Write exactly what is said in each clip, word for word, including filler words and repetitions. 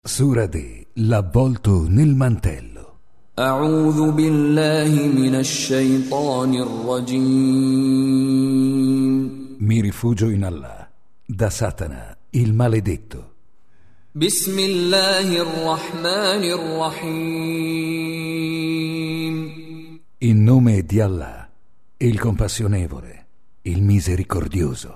Sura D, l'avvolto nel mantello. A'udhu billahi minash shaitanir rajim. Mi rifugio in Allah, da Satana, il maledetto. Bismillahir rahmanir rahim. In nome di Allah, il compassionevole, il misericordioso.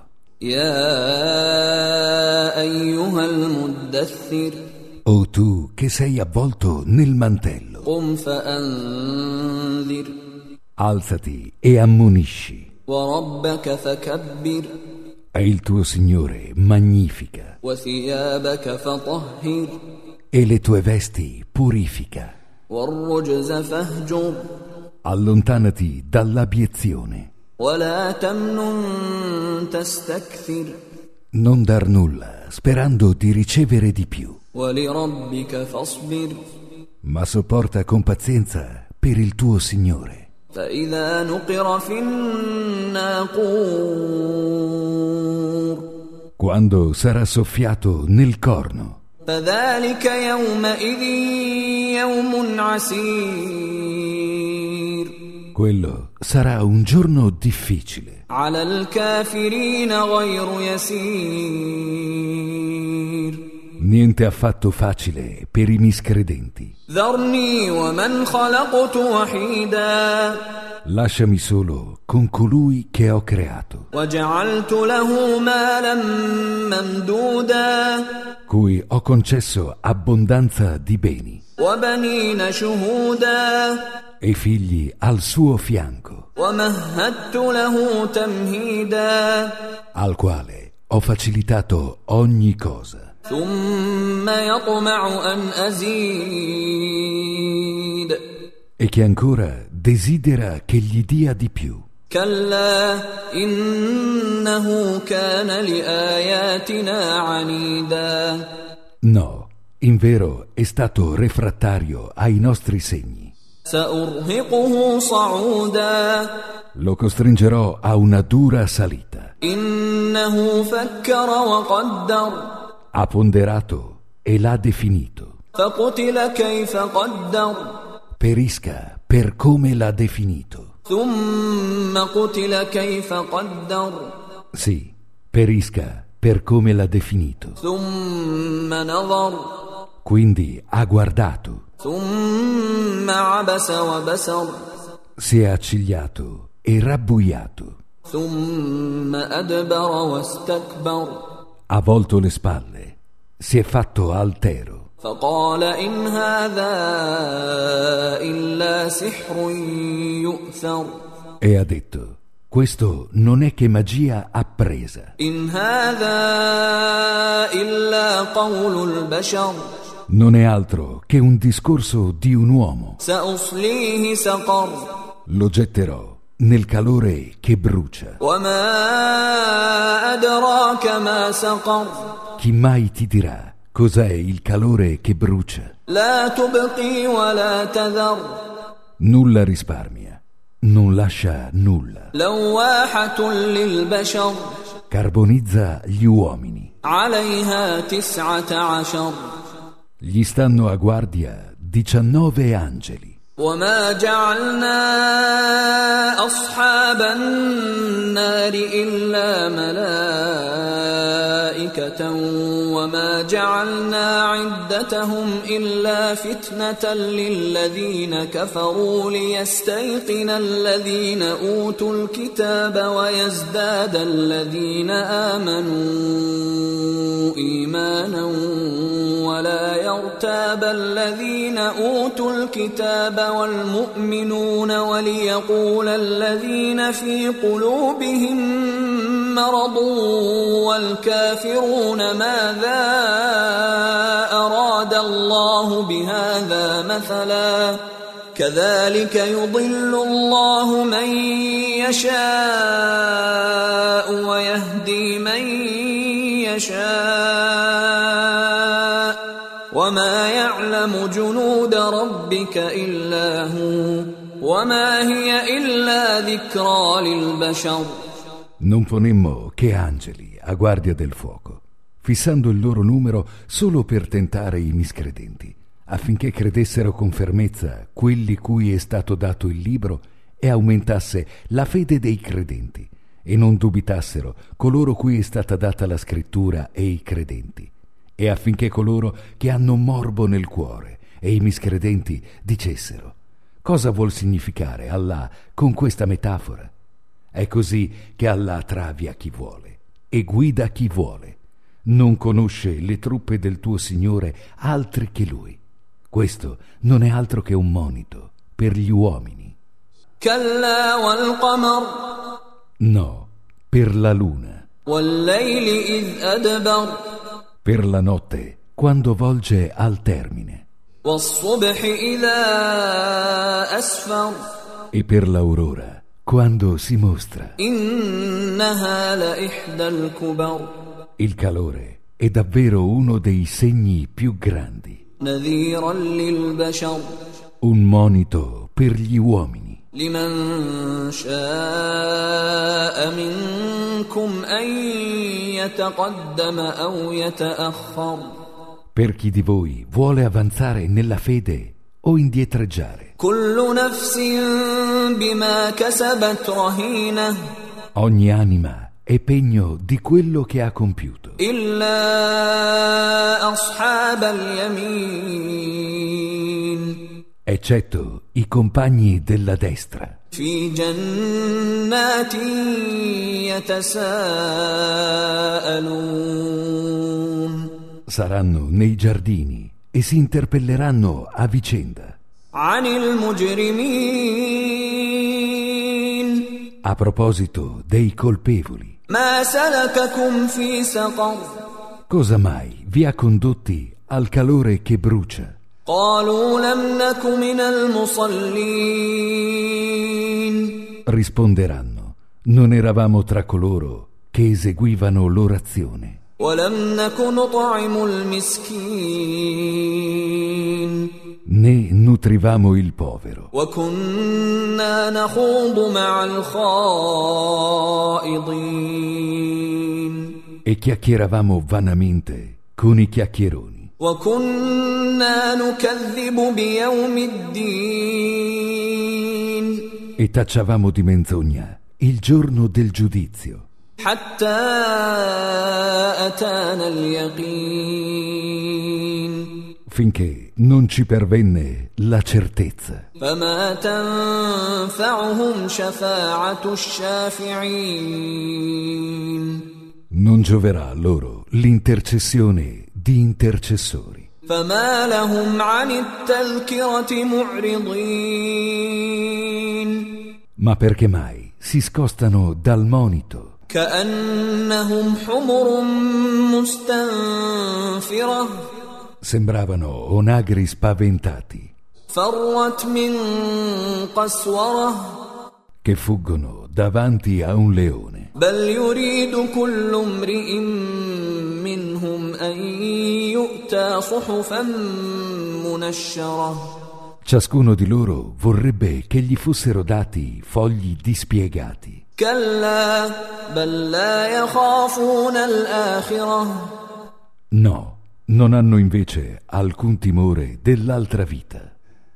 Ya ayyuhal muddaththir. O tu che sei avvolto nel mantello, Qum fa'anzir. alzati e ammonisci. Wa rabbaka fakabbir. E il tuo Signore magnifica. Wa thiyabaka fatahhir. E le tue vesti purifica. War-rujza fahjur. Allontanati dall'abiezione. Wa la tamnun tastakthir. Non dar nulla, sperando di ricevere di più. وَلِرَبِّكَ فَاصْبِرْ. Ma sopporta con pazienza per il tuo Signore. فَإِذَا نُقِرَ فِي النَّاقُورِ. Quando sarà soffiato nel corno. فَذَلِكَ يَوْمَئِذٍ يَوْمٌ عَسِيرٌ. Quello sarà un giorno difficile. عَلَى الْكَافِرِينَ غَيْرُ يَسِيرٌ. Niente affatto facile per i miscredenti. ذَرْنِي وَمَنْ خَلَقْتُ وَحِيدًا. Lasciami solo con colui che ho creato, وَجَعَلْتُ لَهُ مَالًا مَمْدُودًا. cui ho concesso abbondanza di beni وَبَنِينَ شُهُودًا. e figli al suo fianco, وَمَهَّدتُّ لَهُ تَمْهِيدًا. al quale ho facilitato ogni cosa. ثُمَّ يَطْمَعُ أَنْ أَزِيدَ. E che ancora desidera che gli dia di più. كَلَّا إِنَّهُ كَانَ لِآيَاتِنَا عَنِيدًا. No, invero è stato refrattario ai nostri segni. سَأُرْهِقُهُ صَعُودًا. Lo costringerò a una dura salita. إِنَّهُ فَكَّرَ وَقَدَّرَ. Ha ponderato e l'ha definito. فَقُتِلَ كَيْفَ قَدَّرَ. Perisca per come l'ha definito. ثُمَّ قُتِلَ كَيْفَ قَدَّرَ. Sì, perisca per come l'ha definito. ثُمَّ نَظَرَ. Quindi ha guardato, ثُمَّ عَبَسَ وَبَسَرَ. si è accigliato e rabbuiato. ثُمَّ أَدْبَرَ وَاسْتَكْبَرَ. Ha volto le spalle, si è fatto altero. فَقَالَ إِنْ هَذَا إِلَّا سِحْرٌ يُؤْثَرُ. E ha detto: questo non è che magia appresa. إِنْ هَذَا إِلَّا قَوْلُ الْبَشَرِ. Non è altro che un discorso di un uomo. سَأُصْلِيهِ سَقَرَ. Lo getterò nel calore che brucia. وَمَا أَدْرَاكَ مَا سَقَرُ. Chi mai ti dirà cos'è il calore che brucia? لَا تُبْقِي وَلَا تَذَرُ. Nulla risparmia, non lascia nulla. لَوَّاحَةٌ لِلْبَشَرِ. Carbonizza gli uomini. عَلَيْهَا تِسْعَةَ عَشَرَ. Gli stanno a guardia diciannove angeli. وَمَا جَعَلْنَا أَصْحَابَ النَّارِ إِلَّا مَلَائِكَةً وَمَا جَعَلْنَا عِدَّتَهُمْ إِلَّا فِتْنَةً لِلَّذِينَ كَفَرُوا لِيَسْتَيْقِنَ الَّذِينَ أُوتُوا الْكِتَابَ وَيَزْدَادَ الَّذِينَ آمَنُوا إِيمَانًا وَلَا يَرْتَابَ الَّذِينَ أُوتُوا الْكِتَابَ وَالْمُؤْمِنُونَ وَلِيَقُولَ الَّذِينَ فِي قُلُوبِهِم مَّرَضٌ وَالْكَافِرُونَ مَاذَا أَرَادَ اللَّهُ بِهَذَا مَثَلًا كَذَلِكَ يُضِلُّ اللَّهُ مَن يَشَاءُ وَيَهْدِي مَن يَشَاءُ وَمَا يَعْلَمُ جُنُودَ رَبِّكَ إِلَّا هُوَ وَمَا هِيَ إِلَّا ذِكْرَى لِلْبَشَرِ. Non ponemmo che angeli a guardia del fuoco, fissando il loro numero solo per tentare i miscredenti, affinché credessero con fermezza quelli cui è stato dato il libro e aumentasse la fede dei credenti, e non dubitassero coloro cui è stata data la scrittura e i credenti, e affinché coloro che hanno morbo nel cuore e i miscredenti dicessero: cosa vuol significare Allah con questa metafora? È così che Allah travia chi vuole e guida chi vuole. Non conosce le truppe del tuo Signore altri che Lui. Questo non è altro che un monito per gli uomini. كلا والقمر No, per la luna, والليل إذ أدبر per la notte quando volge al termine, والصبح إذا أسفر e per l'aurora quando si mostra. إنها لإحدى الكبر Il calore è davvero uno dei segni più grandi, نذيرا للبشر un monito per gli uomini. لمن شاء منكم أن يتقدم أو يتأخر Per chi di voi vuole avanzare nella fede o indietreggiare. كل نفس بما كسبت رهينة Ogni anima è pegno di quello che ha compiuto, إلا أصحاب اليمين eccetto i compagni della destra, في جنات يتساءلون saranno nei giardini e si interpelleranno a vicenda. عن المجرمين A proposito dei colpevoli, ما سلككم في سقر cosa mai vi ha condotti al calore che brucia? قالوا لم نك من المصلين Risponderanno: non eravamo tra coloro che eseguivano l'orazione, ولم نك نطعم المسكين né nutrivamo il povero, وكنا نخوض مع الخائضين e chiacchieravamo vanamente con i chiacchieroni, وكنا نكذب بيوم الدين e tacciavamo di menzogna il giorno del giudizio, حتى أتانا اليقين finché non ci pervenne la certezza. فما تنفعهم شفاعة الشافعين Non gioverà loro l'intercessione di intercessori. فما لهم عن التذكرة معرضين Ma perché mai si scostano dal monito? كأنهم حمر مستنفرة Sembravano onagri spaventati فرت من قسورة che fuggono davanti a un leone. بل يريد كل امرئ منهم أن يؤتى صحفا منشرة Ciascuno di loro vorrebbe che gli fossero dati fogli dispiegati. كلا بل لا يخافون الآخرة No, non hanno invece alcun timore dell'altra vita.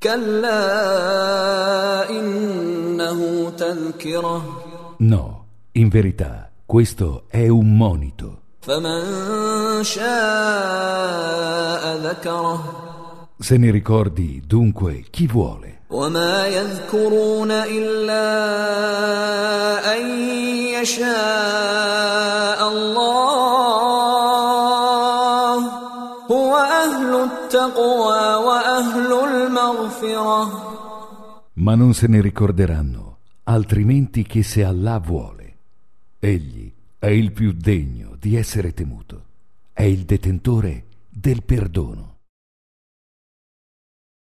كلا إنه تذكرة No, in verità, questo è un monito. فمن شاء ذكره Se ne ricordi dunque chi vuole. وما يذكرون إلا أن يشاء الله هو أهل التقوى وأهل المغفرة Ma non se ne ricorderanno, altrimenti che se Allah vuole. Egli è il più degno di essere temuto, è il detentore del perdono.